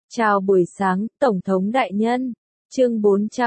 Chào buổi sáng, Tổng thống đại nhân. Chương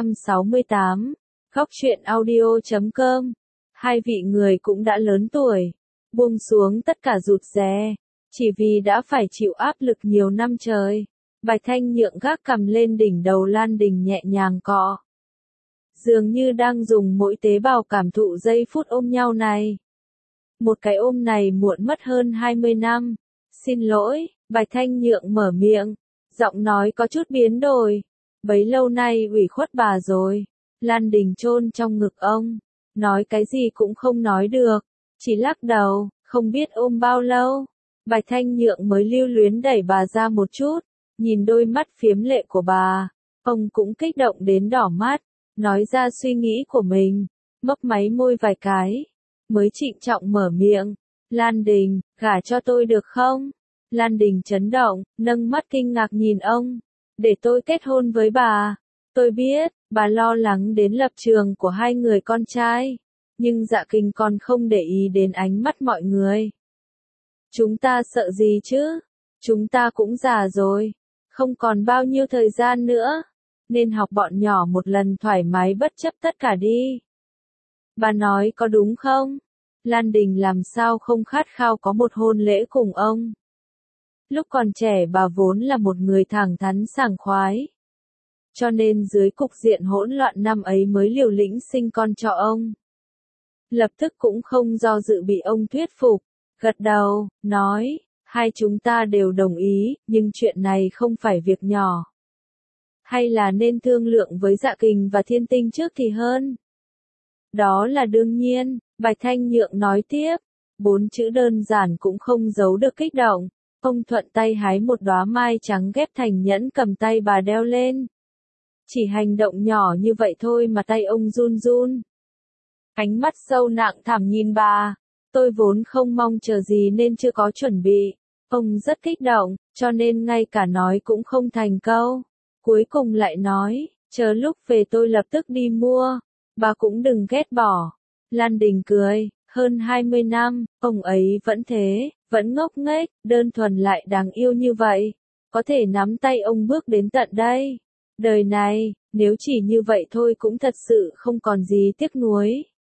468. Góc truyện audio.com. Hai vị người cũng đã lớn tuổi, buông xuống tất cả rụt rè, chỉ vì đã phải chịu áp lực nhiều năm trời. Bạch Thanh Nhượng gác cằm lên đỉnh đầu Lan Đình nhẹ nhàng cọ. Dường như đang dùng mỗi tế bào cảm thụ giây phút ôm nhau này. Một cái ôm này muộn mất hơn 20 năm. Xin lỗi, Bạch Thanh Nhượng mở miệng. Giọng nói có chút biến đổi. Bấy lâu nay ủy khuất bà rồi. Lan Đình chôn trong ngực ông. Nói cái gì cũng không nói được. Chỉ lắc đầu, không biết ôm bao lâu. Bạch Thanh Nhượng mới lưu luyến đẩy bà ra một chút. Nhìn đôi mắt phiếm lệ của bà. Ông cũng kích động đến đỏ mắt. Nói ra suy nghĩ của mình. Mấp máy môi vài cái. Mới trịnh trọng mở miệng. Lan Đình, gả cho tôi được không? Lan Đình chấn động, nâng mắt kinh ngạc nhìn ông. Để tôi kết hôn với bà. Tôi biết, bà lo lắng đến lập trường của hai người con trai. Nhưng Dạ Kình còn không để ý đến ánh mắt mọi người. Chúng ta sợ gì chứ? Chúng ta cũng già rồi. Không còn bao nhiêu thời gian nữa. Nên học bọn nhỏ một lần thoải mái bất chấp tất cả đi. Bà nói có đúng không? Lan Đình làm sao không khát khao có một hôn lễ cùng ông. Lúc còn trẻ bà vốn là một người thẳng thắn sảng khoái. Cho nên dưới cục diện hỗn loạn năm ấy mới liều lĩnh sinh con cho ông. Lập tức cũng không do dự bị ông thuyết phục. Gật đầu, nói, hai chúng ta đều đồng ý, nhưng chuyện này không phải việc nhỏ. Hay là nên thương lượng với Dạ Kình và Thiên Tinh trước thì hơn. Đó là đương nhiên, Bạch Thanh Nhượng nói tiếp. 4 chữ đơn giản cũng không giấu được kích động. Ông thuận tay hái một đóa mai trắng ghép thành nhẫn cầm tay bà đeo lên. Chỉ hành động nhỏ như vậy thôi mà tay ông run run. Ánh mắt sâu nặng thẳm nhìn bà. Tôi vốn không mong chờ gì nên chưa có chuẩn bị. Ông rất kích động, cho nên ngay cả nói cũng không thành câu. Cuối cùng lại nói, chờ lúc về tôi lập tức đi mua. Bà cũng đừng ghét bỏ. Lan Đình cười, hơn 20 năm, ông ấy vẫn thế, vẫn ngốc nghếch, đơn thuần lại đáng yêu như vậy. Có thể nắm tay ông bước đến tận đây. Đời này, nếu chỉ như vậy thôi cũng thật sự không còn gì tiếc nuối.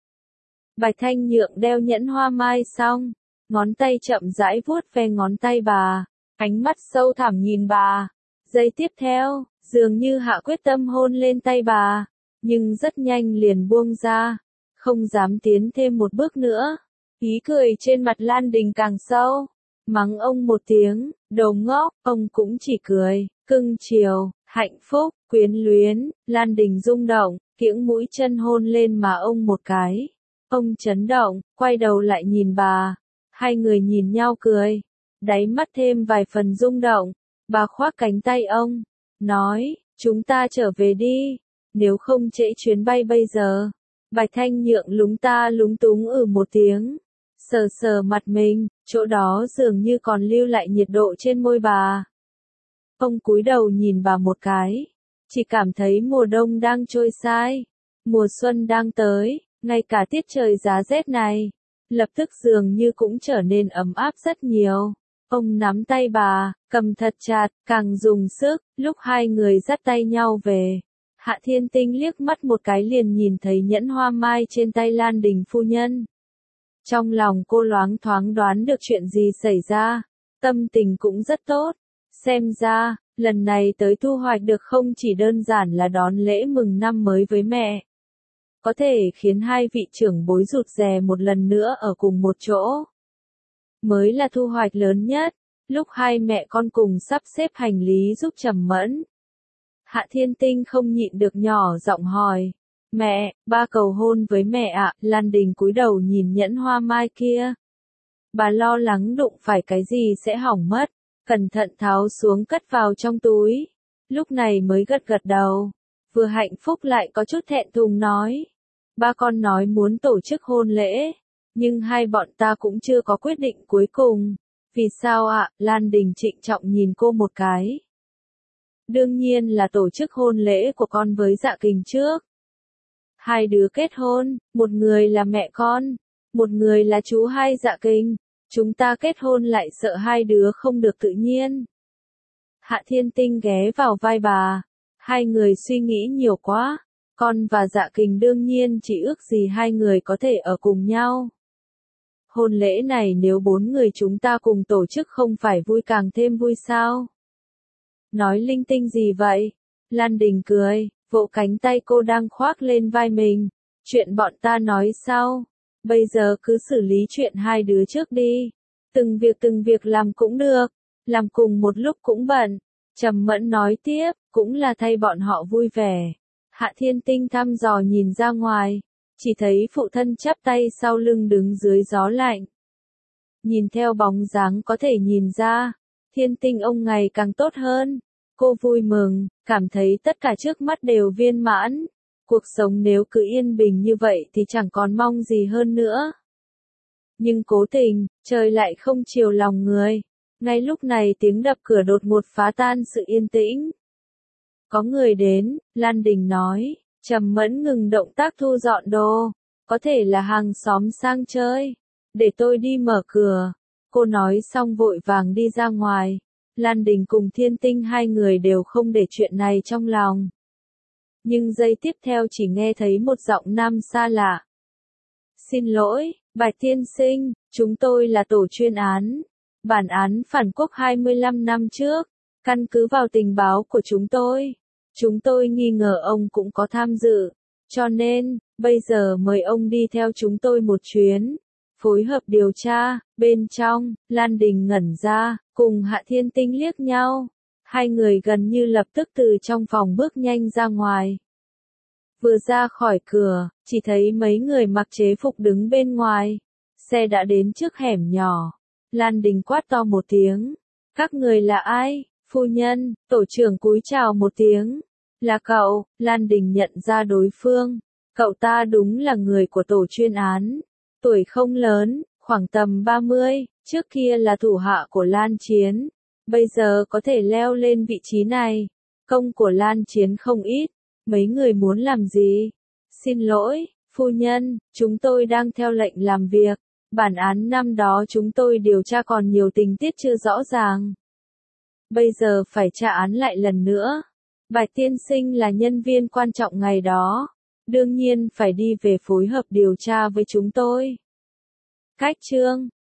Bạch Thanh Nhượng đeo nhẫn hoa mai xong, ngón tay chậm rãi vuốt ve ngón tay bà, ánh mắt sâu thẳm nhìn bà. Giây tiếp theo, dường như hạ quyết tâm hôn lên tay bà, nhưng rất nhanh liền buông ra, không dám tiến thêm một bước nữa. Ý cười trên mặt Lan Đình càng sâu, mắng ông một tiếng, đồ ngốc, ông cũng chỉ cười, cưng chiều, hạnh phúc, quyến luyến. Lan Đình rung động, kiễng mũi chân hôn lên mà ông một cái. Ông chấn động, quay đầu lại nhìn bà, hai người nhìn nhau cười, đáy mắt thêm vài phần rung động. Bà khoác cánh tay ông, nói, chúng ta trở về đi, nếu không trễ chuyến bay bây giờ. Bạch Thanh Nhượng lúng túng một tiếng, sờ sờ mặt mình, chỗ đó dường như còn lưu lại nhiệt độ trên môi bà. Ông cúi đầu nhìn bà một cái, chỉ cảm thấy mùa đông đang trôi sai, mùa xuân đang tới, ngay cả tiết trời giá rét này, lập tức dường như cũng trở nên ấm áp rất nhiều. Ông nắm tay bà, cầm thật chặt, càng dùng sức, lúc hai người dắt tay nhau về. Hạ Thiên Tinh liếc mắt một cái liền nhìn thấy nhẫn hoa mai trên tay Lan Đình phu nhân. Trong lòng cô loáng thoáng đoán được chuyện gì xảy ra, tâm tình cũng rất tốt. Xem ra, lần này tới thu hoạch được không chỉ đơn giản là đón lễ mừng năm mới với mẹ. Có thể khiến hai vị trưởng bối rụt rè một lần nữa ở cùng một chỗ. Mới là thu hoạch lớn nhất, lúc hai mẹ con cùng sắp xếp hành lý giúp Trầm Mẫn. Hạ Thiên Tinh không nhịn được nhỏ giọng hỏi, mẹ, ba cầu hôn với mẹ ạ. Lan Đình cúi đầu nhìn nhẫn hoa mai kia. Bà lo lắng đụng phải cái gì sẽ hỏng mất, cẩn thận tháo xuống cất vào trong túi. Lúc này mới gật gật đầu, vừa hạnh phúc lại có chút thẹn thùng nói, ba con nói muốn tổ chức hôn lễ. Nhưng hai bọn ta cũng chưa có quyết định cuối cùng. Vì sao ạ? Lan Đình trịnh trọng nhìn cô một cái. Đương nhiên là tổ chức hôn lễ của con với Dạ Kình trước. Hai đứa kết hôn, một người là mẹ con, một người là chú hai Dạ Kình. Chúng ta kết hôn lại sợ hai đứa không được tự nhiên. Hạ Thiên Tinh ghé vào vai bà. Hai người suy nghĩ nhiều quá. Con và Dạ Kình đương nhiên chỉ ước gì hai người có thể ở cùng nhau. Hôn lễ này nếu 4 người chúng ta cùng tổ chức không phải vui càng thêm vui sao? Nói linh tinh gì vậy? Lan Đình cười, vỗ cánh tay cô đang khoác lên vai mình. Chuyện bọn ta nói sau. Bây giờ cứ xử lý chuyện hai đứa trước đi. Từng việc làm cũng được. Làm cùng một lúc cũng bận. Trầm Mẫn nói tiếp, cũng là thay bọn họ vui vẻ. Hạ Thiên Tinh thăm dò nhìn ra ngoài. Chỉ thấy phụ thân chắp tay sau lưng đứng dưới gió lạnh. Nhìn theo bóng dáng có thể nhìn ra. Thiên Tinh ông ngày càng tốt hơn. Cô vui mừng, cảm thấy tất cả trước mắt đều viên mãn. Cuộc sống nếu cứ yên bình như vậy thì chẳng còn mong gì hơn nữa. Nhưng cố tình, trời lại không chiều lòng người. Ngay lúc này tiếng đập cửa đột ngột phá tan sự yên tĩnh. Có người đến, Lan Đình nói. Trầm Mẫn ngừng động tác thu dọn đồ. Có thể là hàng xóm sang chơi. Để tôi đi mở cửa. Cô nói xong vội vàng đi ra ngoài. Lan Đình cùng Thiên Tinh hai người đều không để chuyện này trong lòng. Nhưng giây tiếp theo chỉ nghe thấy một giọng nam xa lạ. Xin lỗi, Bạch tiên sinh, chúng tôi là tổ chuyên án. Bản án phản quốc 25 năm trước. Căn cứ vào tình báo của chúng tôi nghi ngờ ông cũng có tham dự. Cho nên, bây giờ mời ông đi theo chúng tôi một chuyến. Phối hợp điều tra. Bên trong, Lan Đình ngẩn ra, cùng Hạ Thiên Tinh liếc nhau. Hai người gần như lập tức từ trong phòng bước nhanh ra ngoài. Vừa ra khỏi cửa, chỉ thấy mấy người mặc chế phục đứng bên ngoài. Xe đã đến trước hẻm nhỏ. Lan Đình quát to một tiếng. Các người là ai? Phu nhân, tổ trưởng cúi chào một tiếng. Là cậu, Lan Đình nhận ra đối phương. Cậu ta đúng là người của tổ chuyên án. Tuổi không lớn, khoảng tầm 30, trước kia là thủ hạ của Lan Chiến. Bây giờ có thể leo lên vị trí này. Công của Lan Chiến không ít. Mấy người muốn làm gì? Xin lỗi, phu nhân, chúng tôi đang theo lệnh làm việc. Bản án năm đó chúng tôi điều tra còn nhiều tình tiết chưa rõ ràng. Bây giờ phải tra án lại lần nữa. Bạch tiên sinh là nhân viên quan trọng ngày đó. Đương nhiên phải đi về phối hợp điều tra với chúng tôi. Cách chương